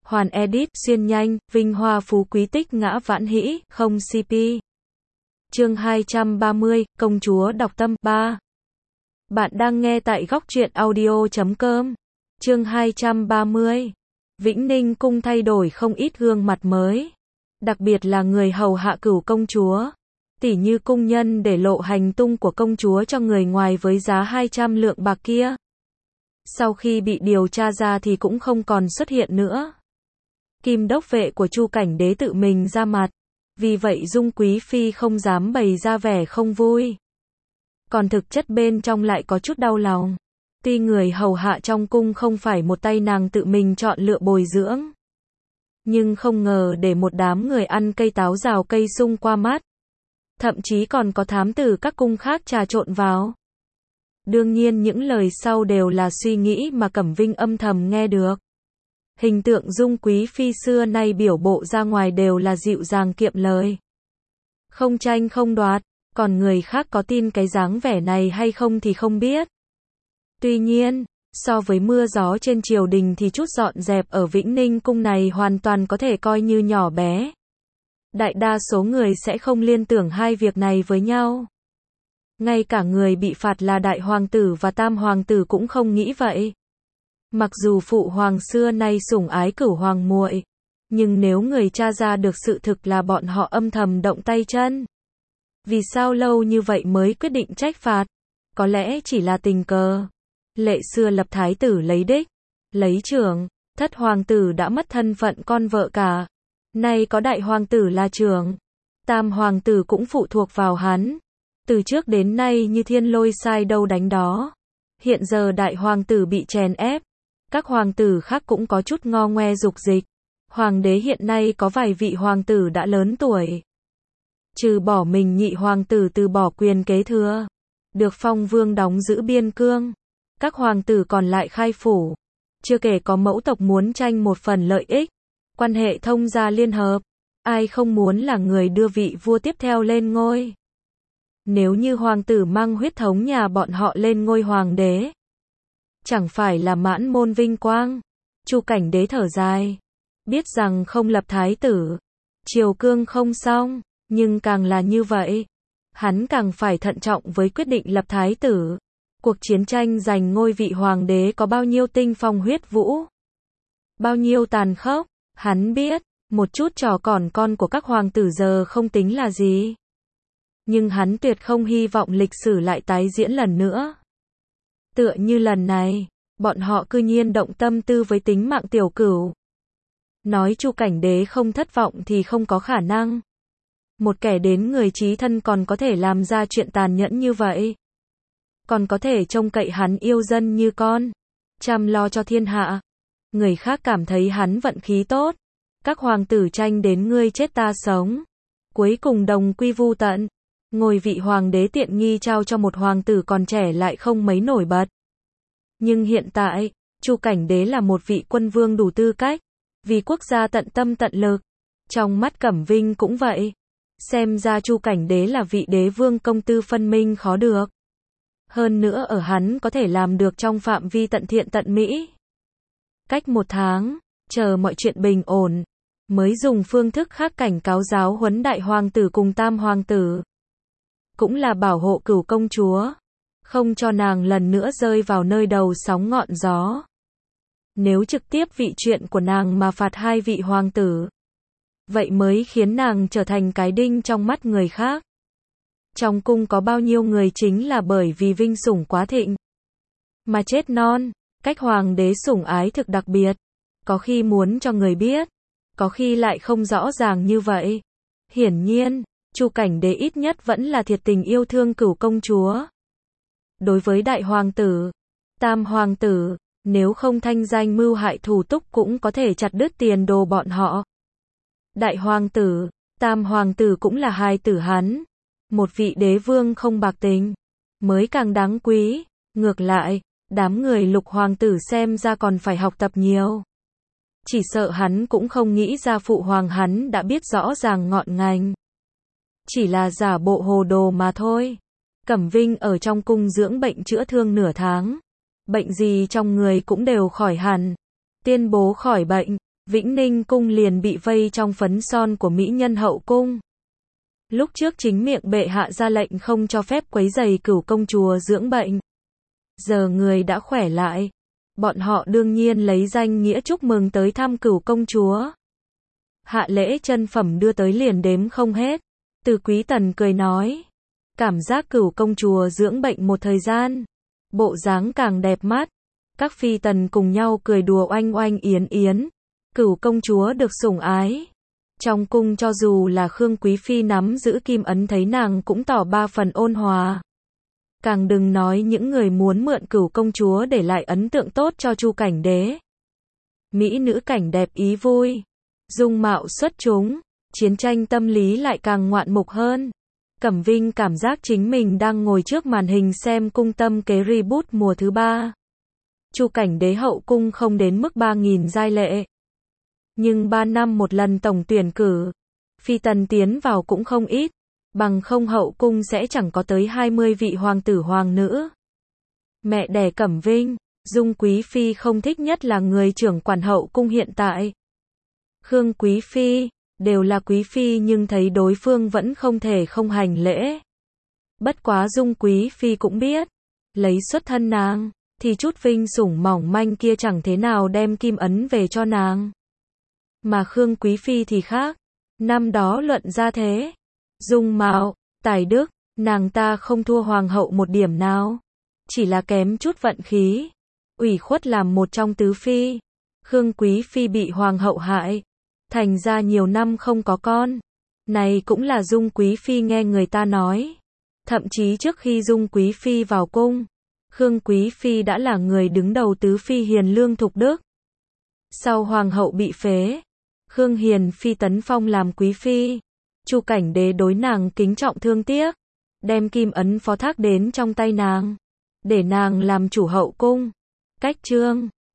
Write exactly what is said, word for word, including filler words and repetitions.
Hoàn edit, xuyên nhanh, vinh hoa phú quý tích ngã vãn hĩ, không xê pê. Chương hai trăm ba mươi, Công chúa đọc tâm, ba. Bạn đang nghe tại góc truyện audio chấm com. Chương hai trăm ba mươi. Vĩnh Ninh cung thay đổi không ít gương mặt mới. Đặc biệt là người hầu hạ cửu công chúa. Tỉ như cung nhân để lộ hành tung của công chúa cho người ngoài với giá hai trăm lượng bạc kia. Sau khi bị điều tra ra thì cũng không còn xuất hiện nữa. Kim đốc vệ của Chu Cảnh Đế tự mình ra mặt. Vì vậy Dung Quý Phi không dám bày ra vẻ không vui. Còn thực chất bên trong lại có chút đau lòng. Tuy người hầu hạ trong cung không phải một tay nàng tự mình chọn lựa bồi dưỡng. Nhưng không ngờ để một đám người ăn cây táo rào cây sung qua mắt. Thậm chí còn có thám tử các cung khác trà trộn vào. Đương nhiên những lời sau đều là suy nghĩ mà Cẩm Vinh âm thầm nghe được. Hình tượng Dung Quý Phi xưa nay biểu bộ ra ngoài đều là dịu dàng kiệm lời. Không tranh không đoạt, còn người khác có tin cái dáng vẻ này hay không thì không biết. Tuy nhiên, so với mưa gió trên triều đình thì chút dọn dẹp ở Vĩnh Ninh cung này hoàn toàn có thể coi như nhỏ bé. Đại đa số người sẽ không liên tưởng hai việc này với nhau. Ngay cả người bị phạt là đại hoàng tử và tam hoàng tử cũng không nghĩ vậy. Mặc dù phụ hoàng xưa nay sủng ái cửu hoàng muội, nhưng nếu người tra ra được sự thực là bọn họ âm thầm động tay chân. Vì sao lâu như vậy mới quyết định trách phạt? Có lẽ chỉ là tình cờ. Lệ xưa lập thái tử lấy đích, lấy trưởng, thất hoàng tử đã mất thân phận con vợ cả. Nay có đại hoàng tử là trưởng, tam hoàng tử cũng phụ thuộc vào hắn. Từ trước đến nay như thiên lôi sai đâu đánh đó. Hiện giờ đại hoàng tử bị chèn ép. Các hoàng tử khác cũng có chút ngo ngoe dục dịch. Hoàng đế hiện nay có vài vị hoàng tử đã lớn tuổi. Trừ bỏ mình nhị hoàng tử từ bỏ quyền kế thừa. Được phong vương đóng giữ biên cương. Các hoàng tử còn lại khai phủ. Chưa kể có mẫu tộc muốn tranh một phần lợi ích. Quan hệ thông gia liên hợp. Ai không muốn là người đưa vị vua tiếp theo lên ngôi. Nếu như hoàng tử mang huyết thống nhà bọn họ lên ngôi hoàng đế. Chẳng phải là mãn môn vinh quang. Chu Cảnh Đế thở dài. Biết rằng không lập thái tử. Triều cương không xong. Nhưng càng là như vậy. Hắn càng phải thận trọng với quyết định lập thái tử. Cuộc chiến tranh giành ngôi vị hoàng đế có bao nhiêu tinh phong huyết vũ. Bao nhiêu tàn khốc. Hắn biết. Một chút trò còn con của các hoàng tử giờ không tính là gì. Nhưng hắn tuyệt không hy vọng lịch sử lại tái diễn lần nữa. Tựa như lần này, bọn họ cư nhiên động tâm tư với tính mạng tiểu cửu. Nói Chu Cảnh Đế không thất vọng thì không có khả năng. Một kẻ đến người chí thân còn có thể làm ra chuyện tàn nhẫn như vậy. Còn có thể trông cậy hắn yêu dân như con. Chăm lo cho thiên hạ. Người khác cảm thấy hắn vận khí tốt. Các hoàng tử tranh đến ngươi chết ta sống. Cuối cùng đồng quy vu tận. Ngôi vị hoàng đế tiện nghi trao cho một hoàng tử còn trẻ lại không mấy nổi bật. Nhưng hiện tại, Chu Cảnh Đế là một vị quân vương đủ tư cách, vì quốc gia tận tâm tận lực. Trong mắt Cẩm Vinh cũng vậy. Xem ra Chu Cảnh Đế là vị đế vương công tư phân minh khó được. Hơn nữa ở hắn có thể làm được trong phạm vi tận thiện tận mỹ. Cách một tháng, chờ mọi chuyện bình ổn, mới dùng phương thức khác cảnh cáo giáo huấn đại hoàng tử cùng tam hoàng tử. Cũng là bảo hộ cửu công chúa. Không cho nàng lần nữa rơi vào nơi đầu sóng ngọn gió. Nếu trực tiếp vị chuyện của nàng mà phạt hai vị hoàng tử. Vậy mới khiến nàng trở thành cái đinh trong mắt người khác. Trong cung có bao nhiêu người chính là bởi vì vinh sủng quá thịnh. Mà chết non. Cách hoàng đế sủng ái thực đặc biệt. Có khi muốn cho người biết. Có khi lại không rõ ràng như vậy. Hiển nhiên. Chu Cảnh Đế ít nhất vẫn là thiệt tình yêu thương cửu công chúa. Đối với đại hoàng tử, tam hoàng tử, nếu không thanh danh mưu hại thủ túc cũng có thể chặt đứt tiền đồ bọn họ. Đại hoàng tử, tam hoàng tử cũng là hai tử hắn. Một vị đế vương không bạc tình, mới càng đáng quý. Ngược lại, đám người lục hoàng tử xem ra còn phải học tập nhiều. Chỉ sợ hắn cũng không nghĩ ra phụ hoàng hắn đã biết rõ ràng ngọn ngành. Chỉ là giả bộ hồ đồ mà thôi. Cẩm Vinh ở trong cung dưỡng bệnh chữa thương nửa tháng. Bệnh gì trong người cũng đều khỏi hẳn. Tuyên bố khỏi bệnh. Vĩnh Ninh cung liền bị vây trong phấn son của mỹ nhân hậu cung. Lúc trước chính miệng bệ hạ ra lệnh không cho phép quấy rầy Cửu công chúa dưỡng bệnh. Giờ người đã khỏe lại, bọn họ đương nhiên lấy danh nghĩa chúc mừng tới thăm Cửu công chúa. Hạ lễ chân phẩm đưa tới liền đếm không hết. Từ Quý Tần cười nói, cảm giác Cửu công chúa dưỡng bệnh một thời gian, bộ dáng càng đẹp mắt. Các phi tần cùng nhau cười đùa oanh oanh yến yến. Cửu công chúa được sủng ái. Trong cung cho dù là Khương Quý Phi nắm giữ kim ấn thấy nàng cũng tỏ ba phần ôn hòa. Càng đừng nói những người muốn mượn Cửu công chúa để lại ấn tượng tốt cho Chu Cảnh Đế. Mỹ nữ cảnh đẹp ý vui, dung mạo xuất chúng, chiến tranh tâm lý lại càng ngoạn mục hơn. Cẩm Vinh cảm giác chính mình đang ngồi trước màn hình xem cung tâm kế reboot mùa thứ ba. Chu Cảnh Đế hậu cung không đến mức ba nghìn giai lệ. Nhưng ba năm một lần tổng tuyển cử, phi tần tiến vào cũng không ít, bằng không hậu cung sẽ chẳng có tới hai mươi vị hoàng tử hoàng nữ. Mẹ đẻ Cẩm Vinh, Dung Quý Phi không thích nhất là người trưởng quản hậu cung hiện tại. Khương Quý Phi, đều là Quý Phi nhưng thấy đối phương vẫn không thể không hành lễ. Bất quá Dung Quý Phi cũng biết, lấy xuất thân nàng, thì chút vinh sủng mỏng manh kia chẳng thế nào đem kim ấn về cho nàng. Mà Khương Quý Phi thì khác, năm đó luận ra thế, dung mạo, tài đức, nàng ta không thua hoàng hậu một điểm nào, chỉ là kém chút vận khí, ủy khuất làm một trong tứ phi. Khương Quý Phi bị hoàng hậu hại, thành ra nhiều năm không có con. Này cũng là Dung Quý Phi nghe người ta nói. Thậm chí trước khi Dung Quý Phi vào cung, Khương Quý Phi đã là người đứng đầu tứ phi hiền lương thục đức. Sau hoàng hậu bị phế, Khương Hiền Phi tấn phong làm Quý Phi. Chu Cảnh Đế đối nàng kính trọng thương tiếc, đem kim ấn phó thác đến trong tay nàng, để nàng làm chủ hậu cung. Cách chương